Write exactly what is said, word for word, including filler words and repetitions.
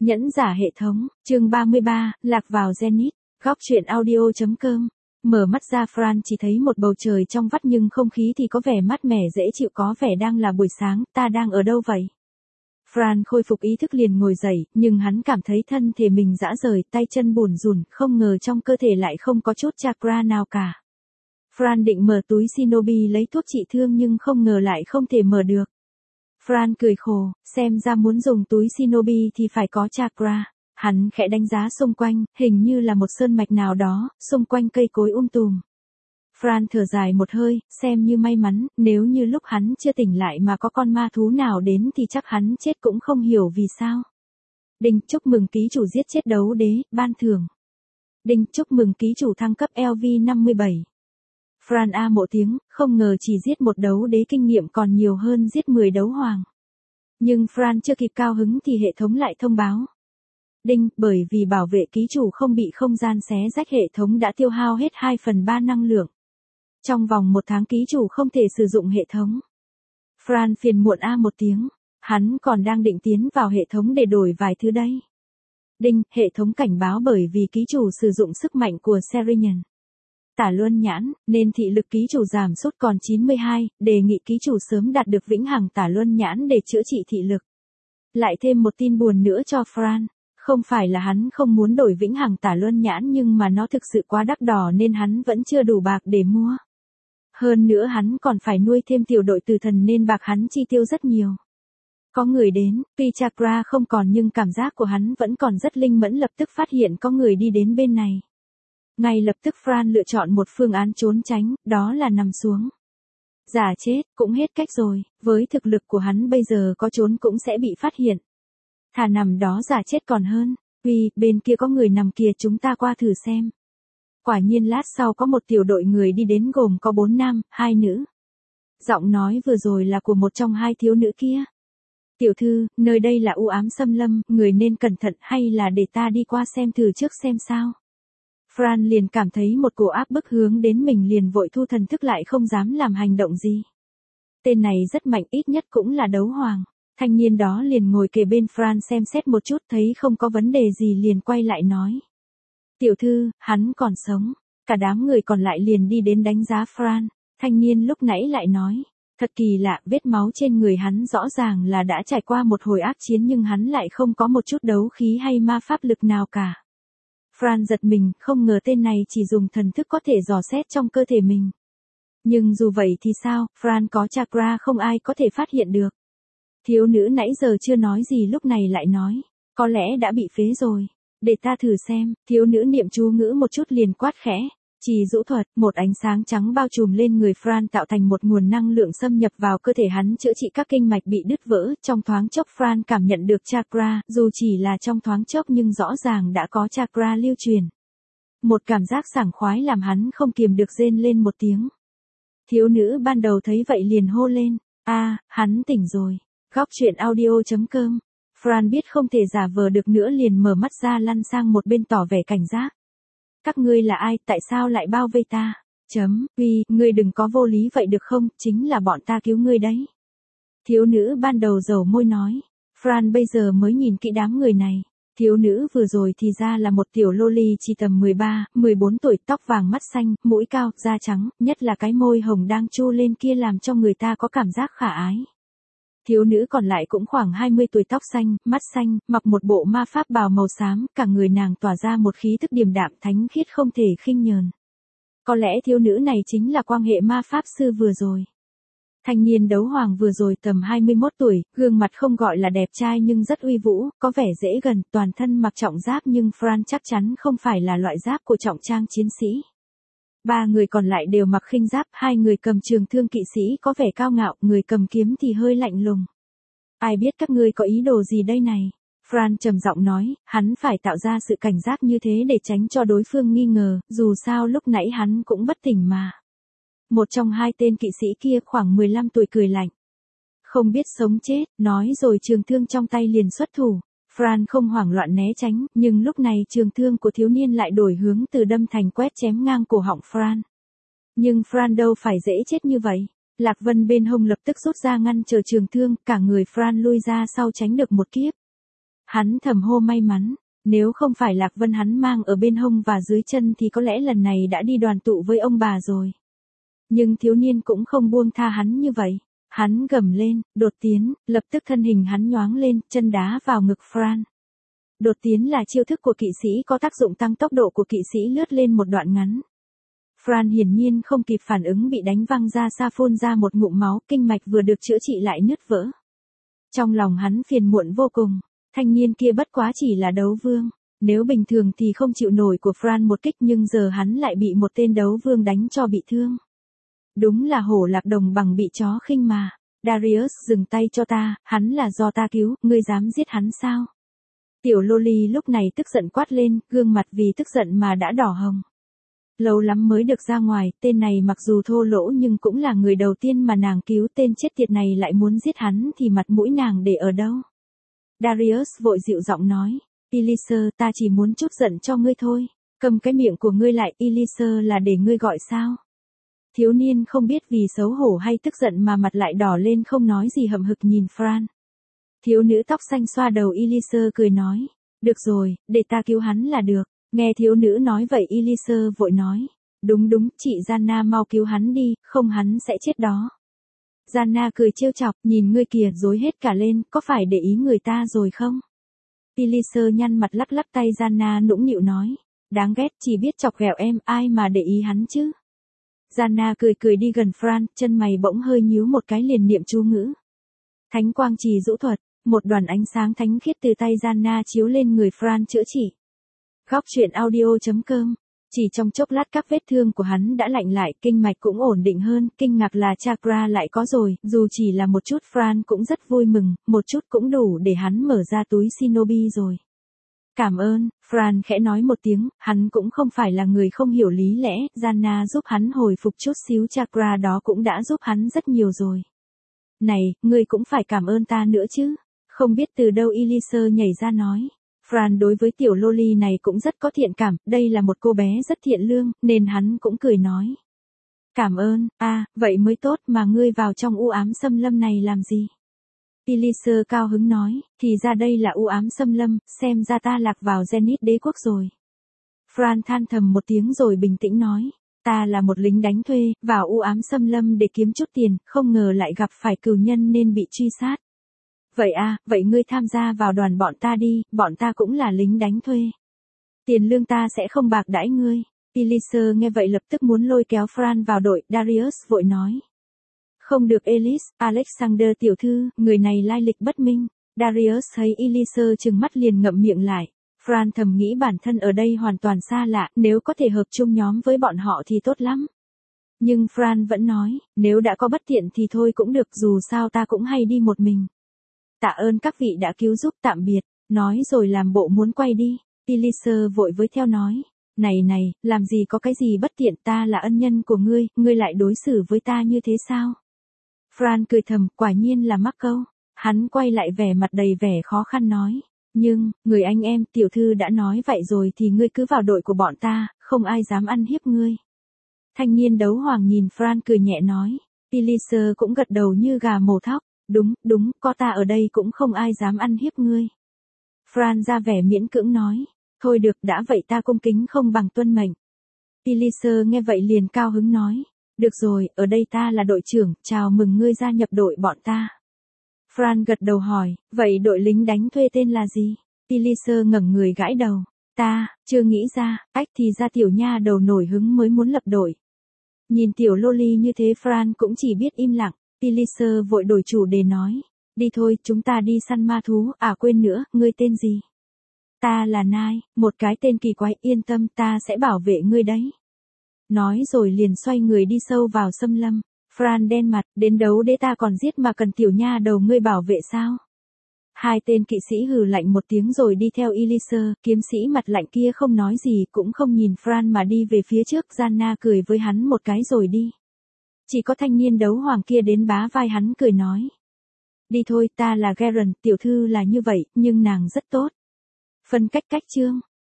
Nhẫn giả hệ thống, chương ba mươi ba, lạc vào Zenith, góc truyện audio chấm com. Mở mắt ra Fran chỉ thấy một bầu trời trong vắt nhưng không khí thì có vẻ mát mẻ dễ chịu, có vẻ đang là buổi sáng. Ta đang ở đâu vậy? Fran khôi phục ý thức liền ngồi dậy, nhưng hắn cảm thấy thân thể mình rã rời, tay chân bủn rủn, không ngờ trong cơ thể lại không có chút chakra nào cả. Fran định mở túi Shinobi lấy thuốc trị thương nhưng không ngờ lại không thể mở được. Fran cười khổ, xem ra muốn dùng túi Shinobi thì phải có chakra. Hắn khẽ đánh giá xung quanh, hình như là một sơn mạch nào đó, xung quanh cây cối um tùm. Fran thở dài một hơi, xem như may mắn, nếu như lúc hắn chưa tỉnh lại mà có con ma thú nào đến thì chắc hắn chết cũng không hiểu vì sao. Đinh, chúc mừng ký chủ giết chết đấu đế, ban thưởng. Đinh, chúc mừng ký chủ thăng cấp L V năm mươi bảy. Fran a một tiếng, không ngờ chỉ giết một đấu đế kinh nghiệm còn nhiều hơn giết mười đấu hoàng. Nhưng Fran chưa kịp cao hứng thì hệ thống lại thông báo. Đinh, bởi vì bảo vệ ký chủ không bị không gian xé rách, hệ thống đã tiêu hao hết hai phần ba năng lượng. Trong vòng một tháng ký chủ không thể sử dụng hệ thống. Fran phiền muộn a một tiếng, hắn còn đang định tiến vào hệ thống để đổi vài thứ đây. Đinh, hệ thống cảnh báo bởi vì ký chủ sử dụng sức mạnh của Serian Tả Luân Nhãn, nên thị lực ký chủ giảm sút còn chín mươi hai, đề nghị ký chủ sớm đạt được vĩnh hằng Tả Luân Nhãn để chữa trị thị lực. Lại thêm một tin buồn nữa cho Fran, không phải là hắn không muốn đổi vĩnh hằng Tả Luân Nhãn nhưng mà nó thực sự quá đắt đỏ nên hắn vẫn chưa đủ bạc để mua. Hơn nữa hắn còn phải nuôi thêm tiểu đội tử thần nên bạc hắn chi tiêu rất nhiều. Có người đến, tuy chakra không còn nhưng cảm giác của hắn vẫn còn rất linh mẫn, lập tức phát hiện có người đi đến bên này. Ngay lập tức Fran lựa chọn một phương án trốn tránh, đó là nằm xuống. Giả chết, cũng hết cách rồi, với thực lực của hắn bây giờ có trốn cũng sẽ bị phát hiện. Thà nằm đó giả chết còn hơn, vì bên kia có người nằm kìa, chúng ta qua thử xem. Quả nhiên lát sau có một tiểu đội người đi đến gồm có bốn nam, hai nữ. Giọng nói vừa rồi là của một trong hai thiếu nữ kia. Tiểu thư, nơi đây là u ám xâm lâm, người nên cẩn thận, hay là để ta đi qua xem thử trước xem sao. Fran liền cảm thấy một cổ áp bức hướng đến mình, liền vội thu thần thức lại, không dám làm hành động gì. Tên này rất mạnh, ít nhất cũng là đấu hoàng. Thanh niên đó liền ngồi kề bên Fran xem xét một chút, thấy không có vấn đề gì liền quay lại nói. Tiểu thư, hắn còn sống. Cả đám người còn lại liền đi đến đánh giá Fran. Thanh niên lúc nãy lại nói. Thật kỳ lạ, vết máu trên người hắn rõ ràng là đã trải qua một hồi ác chiến nhưng hắn lại không có một chút đấu khí hay ma pháp lực nào cả. Fran giật mình, không ngờ tên này chỉ dùng thần thức có thể dò xét trong cơ thể mình. Nhưng dù vậy thì sao, Fran có chakra không ai có thể phát hiện được. Thiếu nữ nãy giờ chưa nói gì lúc này lại nói, có lẽ đã bị phế rồi, để ta thử xem. Thiếu nữ niệm chú ngữ một chút liền quát khẽ, trì dũ thuật, một ánh sáng trắng bao trùm lên người Fran tạo thành một nguồn năng lượng xâm nhập vào cơ thể hắn, chữa trị các kinh mạch bị đứt vỡ. Trong thoáng chốc Fran cảm nhận được chakra, dù chỉ là trong thoáng chốc nhưng rõ ràng đã có chakra lưu truyền. Một cảm giác sảng khoái làm hắn không kiềm được rên lên một tiếng. Thiếu nữ ban đầu thấy vậy liền hô lên, a, hắn tỉnh rồi. Góc truyện audio chấm com. Fran biết không thể giả vờ được nữa liền mở mắt ra lăn sang một bên tỏ vẻ cảnh giác. Các ngươi là ai, tại sao lại bao vây ta? Chấm, uy, ngươi đừng có vô lý vậy được không, chính là bọn ta cứu ngươi đấy. Thiếu nữ ban đầu dầu môi nói. Fran bây giờ mới nhìn kỹ đám người này. Thiếu nữ vừa rồi thì ra là một tiểu loli chỉ tầm mười ba, mười bốn tuổi, tóc vàng mắt xanh, mũi cao, da trắng, nhất là cái môi hồng đang chu lên kia làm cho người ta có cảm giác khả ái. Thiếu nữ còn lại cũng khoảng hai mươi tuổi, tóc xanh, mắt xanh, mặc một bộ ma pháp bào màu xám, cả người nàng tỏa ra một khí thức điềm đạm thánh khiết không thể khinh nhờn. Có lẽ thiếu nữ này chính là quan hệ ma pháp sư vừa rồi. Thanh niên đấu hoàng vừa rồi tầm hai mươi mốt tuổi, gương mặt không gọi là đẹp trai nhưng rất uy vũ, có vẻ dễ gần, toàn thân mặc trọng giáp nhưng Fran chắc chắn không phải là loại giáp của trọng trang chiến sĩ. Ba người còn lại đều mặc khinh giáp, hai người cầm trường thương kỵ sĩ có vẻ cao ngạo, người cầm kiếm thì hơi lạnh lùng. Ai biết các ngươi có ý đồ gì đây này? Fran trầm giọng nói, hắn phải tạo ra sự cảnh giác như thế để tránh cho đối phương nghi ngờ, dù sao lúc nãy hắn cũng bất tỉnh mà. Một trong hai tên kỵ sĩ kia khoảng mười lăm tuổi cười lạnh. Không biết sống chết, nói rồi trường thương trong tay liền xuất thủ. Fran không hoảng loạn né tránh, nhưng lúc này trường thương của thiếu niên lại đổi hướng từ đâm thành quét chém ngang cổ họng Fran. Nhưng Fran đâu phải dễ chết như vậy. Lạc Vân bên hông lập tức rút ra ngăn chờ trường thương, cả người Fran lui ra sau tránh được một kiếp. Hắn thầm hô may mắn, nếu không phải Lạc Vân hắn mang ở bên hông và dưới chân thì có lẽ lần này đã đi đoàn tụ với ông bà rồi. Nhưng thiếu niên cũng không buông tha hắn như vậy. Hắn gầm lên, đột tiến, lập tức thân hình hắn nhoáng lên, chân đá vào ngực Fran. Đột tiến là chiêu thức của kỵ sĩ có tác dụng tăng tốc độ của kỵ sĩ lướt lên một đoạn ngắn. Fran hiển nhiên không kịp phản ứng bị đánh văng ra xa phun ra một ngụm máu, kinh mạch vừa được chữa trị lại nứt vỡ. Trong lòng hắn phiền muộn vô cùng, thanh niên kia bất quá chỉ là đấu vương. Nếu bình thường thì không chịu nổi của Fran một kích nhưng giờ hắn lại bị một tên đấu vương đánh cho bị thương. Đúng là hổ lạc đồng bằng bị chó khinh mà. Darius dừng tay cho ta, hắn là do ta cứu, ngươi dám giết hắn sao? Tiểu Loli lúc này tức giận quát lên, gương mặt vì tức giận mà đã đỏ hồng. Lâu lắm mới được ra ngoài, tên này mặc dù thô lỗ nhưng cũng là người đầu tiên mà nàng cứu, tên chết tiệt này lại muốn giết hắn thì mặt mũi nàng để ở đâu? Darius vội dịu giọng nói, Elisa, ta chỉ muốn chút giận cho ngươi thôi, cầm cái miệng của ngươi lại, Elisa là để ngươi gọi sao? Thiếu niên không biết vì xấu hổ hay tức giận mà mặt lại đỏ lên không nói gì hậm hực nhìn Fran. Thiếu nữ tóc xanh xoa đầu Elisa cười nói, được rồi, để ta cứu hắn là được. Nghe thiếu nữ nói vậy Elisa vội nói, đúng đúng, chị Gianna mau cứu hắn đi, không hắn sẽ chết đó. Gianna cười trêu chọc, nhìn ngươi kìa rối hết cả lên, có phải để ý người ta rồi không? Elisa nhăn mặt lắc lắc tay Gianna nũng nịu nói, đáng ghét, chỉ biết chọc ghẹo em, ai mà để ý hắn chứ? Gianna cười cười đi gần Fran, chân mày bỗng hơi nhíu một cái liền niệm chú ngữ. Thánh quang trì dũ thuật, một đoàn ánh sáng thánh khiết từ tay Gianna chiếu lên người Fran chữa trị. Góc truyện audio chấm com. Chỉ trong chốc lát các vết thương của hắn đã lạnh lại, kinh mạch cũng ổn định hơn, kinh ngạc là chakra lại có rồi, dù chỉ là một chút Fran cũng rất vui mừng, một chút cũng đủ để hắn mở ra túi shinobi rồi. Cảm ơn, Fran khẽ nói một tiếng, hắn cũng không phải là người không hiểu lý lẽ, Gianna giúp hắn hồi phục chút xíu chakra đó cũng đã giúp hắn rất nhiều rồi. Này, ngươi cũng phải cảm ơn ta nữa chứ. Không biết từ đâu Elisa nhảy ra nói. Fran đối với tiểu Loli này cũng rất có thiện cảm, đây là một cô bé rất thiện lương, nên hắn cũng cười nói. Cảm ơn, a à, vậy mới tốt mà ngươi vào trong u ám xâm lâm này làm gì? Elisa cao hứng nói, thì ra đây là u ám xâm lâm, xem ra ta lạc vào Zenith đế quốc rồi. Fran than thầm một tiếng rồi bình tĩnh nói, ta là một lính đánh thuê, vào u ám xâm lâm để kiếm chút tiền, không ngờ lại gặp phải cừu nhân nên bị truy sát. Vậy à, vậy ngươi tham gia vào đoàn bọn ta đi, bọn ta cũng là lính đánh thuê. Tiền lương ta sẽ không bạc đãi ngươi. Elisa nghe vậy lập tức muốn lôi kéo Fran vào đội, Darius vội nói. Không được Elise, Alexander tiểu thư, người này lai lịch bất minh. Darius thấy Elisa trừng mắt liền ngậm miệng lại. Fran thầm nghĩ bản thân ở đây hoàn toàn xa lạ, nếu có thể hợp chung nhóm với bọn họ thì tốt lắm. Nhưng Fran vẫn nói, nếu đã có bất tiện thì thôi cũng được, dù sao ta cũng hay đi một mình. Tạ ơn các vị đã cứu giúp, tạm biệt, nói rồi làm bộ muốn quay đi. Elisa vội với theo nói, này này, làm gì có cái gì bất tiện, ta là ân nhân của ngươi, ngươi lại đối xử với ta như thế sao? Fran cười thầm, quả nhiên là mắc câu. Hắn quay lại vẻ mặt đầy vẻ khó khăn nói, nhưng, người anh em, tiểu thư đã nói vậy rồi thì ngươi cứ vào đội của bọn ta, không ai dám ăn hiếp ngươi. Thanh niên đấu hoàng nhìn Fran cười nhẹ nói, Elisa cũng gật đầu như gà mổ thóc. Đúng, đúng, có ta ở đây cũng không ai dám ăn hiếp ngươi. Fran ra vẻ miễn cưỡng nói, thôi được, đã vậy ta cung kính không bằng tuân mệnh. Elisa nghe vậy liền cao hứng nói, được rồi, ở đây ta là đội trưởng, chào mừng ngươi gia nhập đội bọn ta. Fran gật đầu hỏi, vậy đội lính đánh thuê tên là gì? Elisa ngẩng người gãi đầu, ta, chưa nghĩ ra, ách thì ra tiểu nha đầu nổi hứng mới muốn lập đội. Nhìn tiểu Loli như thế Fran cũng chỉ biết im lặng. Elisa vội đổi chủ đề nói, đi thôi, chúng ta đi săn ma thú, à quên nữa, ngươi tên gì? Ta là Nai, một cái tên kỳ quái, yên tâm, ta sẽ bảo vệ ngươi đấy. Nói rồi liền xoay người đi sâu vào xâm lâm. Fran đen mặt, đến đấu đế ta còn giết mà cần tiểu nha đầu ngươi bảo vệ sao? Hai tên kỵ sĩ hừ lạnh một tiếng rồi đi theo Elisa, kiếm sĩ mặt lạnh kia không nói gì cũng không nhìn Fran mà đi về phía trước. Gianna cười với hắn một cái rồi đi. Chỉ có thanh niên đấu hoàng kia đến bá vai hắn cười nói. Đi thôi, ta là Garen, tiểu thư là như vậy, nhưng nàng rất tốt. Phân cách cách chương.